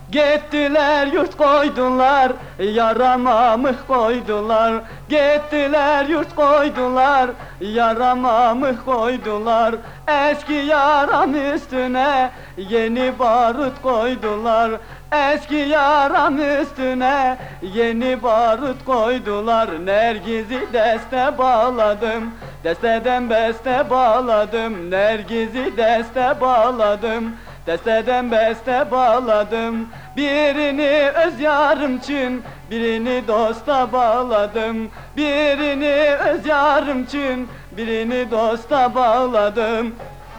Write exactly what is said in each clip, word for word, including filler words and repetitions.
Gittiler yurt koydular, yarama mıh koydular. Gittiler yurt koydular, yarama mıh koydular. Eski yaram üstüne yeni barut koydular. Eski yaram üstüne yeni barut koydular. Nergizi deste bağladım, desteden beste bağladım. Nergizi deste bağladım, desteden beste bağladım. Birini öz yarım için, birini dosta bağladım. Birini öz yarım için, birini dosta bağladım.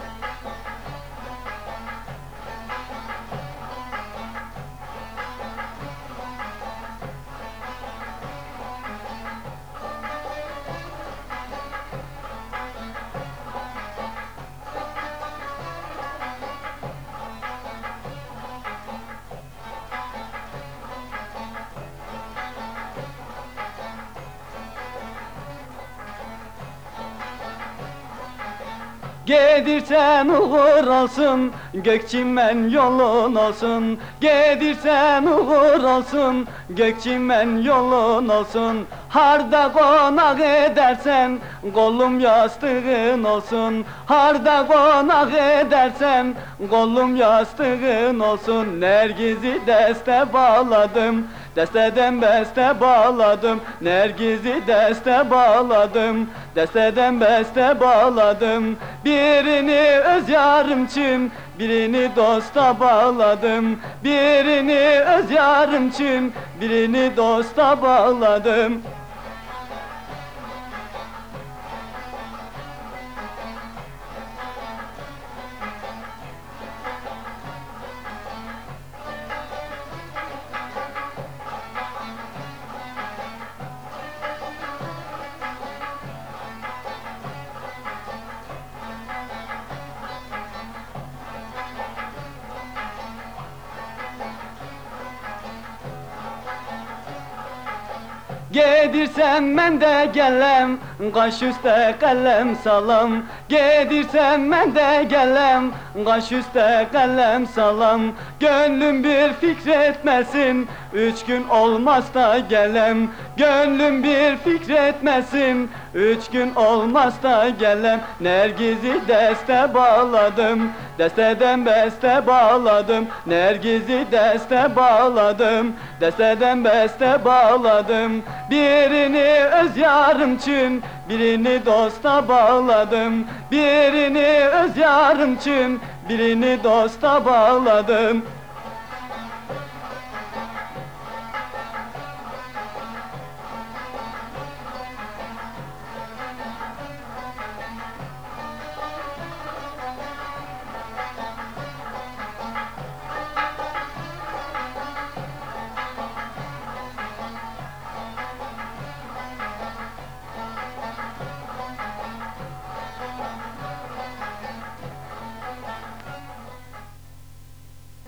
Gedirsen uğur olsun, gökçimen yolun olsun. Gedirsen uğur olsun, gökçimen yolun olsun. Harda konak edersen, kolum yastığın olsun. Harda konak edersen, kolum yastığın olsun. Nergizi deste bağladım, desteden beste bağladım. Nergizi deste bağladım, desteden beste bağladım. Birini öz yarım için, birini dosta bağladım. Birini öz yarım için, birini dosta bağladım. Gedirsem ben de gelem, kaş üstte kalem salam. Gedirsem ben de gelem, kaş üstte kalem salam. Gönlüm bir fikretmesin, üç gün olmaz da gelem. Gönlüm bir fikretmesin, üç gün olmaz da gelem. Nergizi deste bağladım, desteden beste bağladım. Nergizi deste bağladım, desteden beste bağladım. Birini öz yarım için, birini dosta bağladım. Birini öz yarım için, birini dosta bağladım.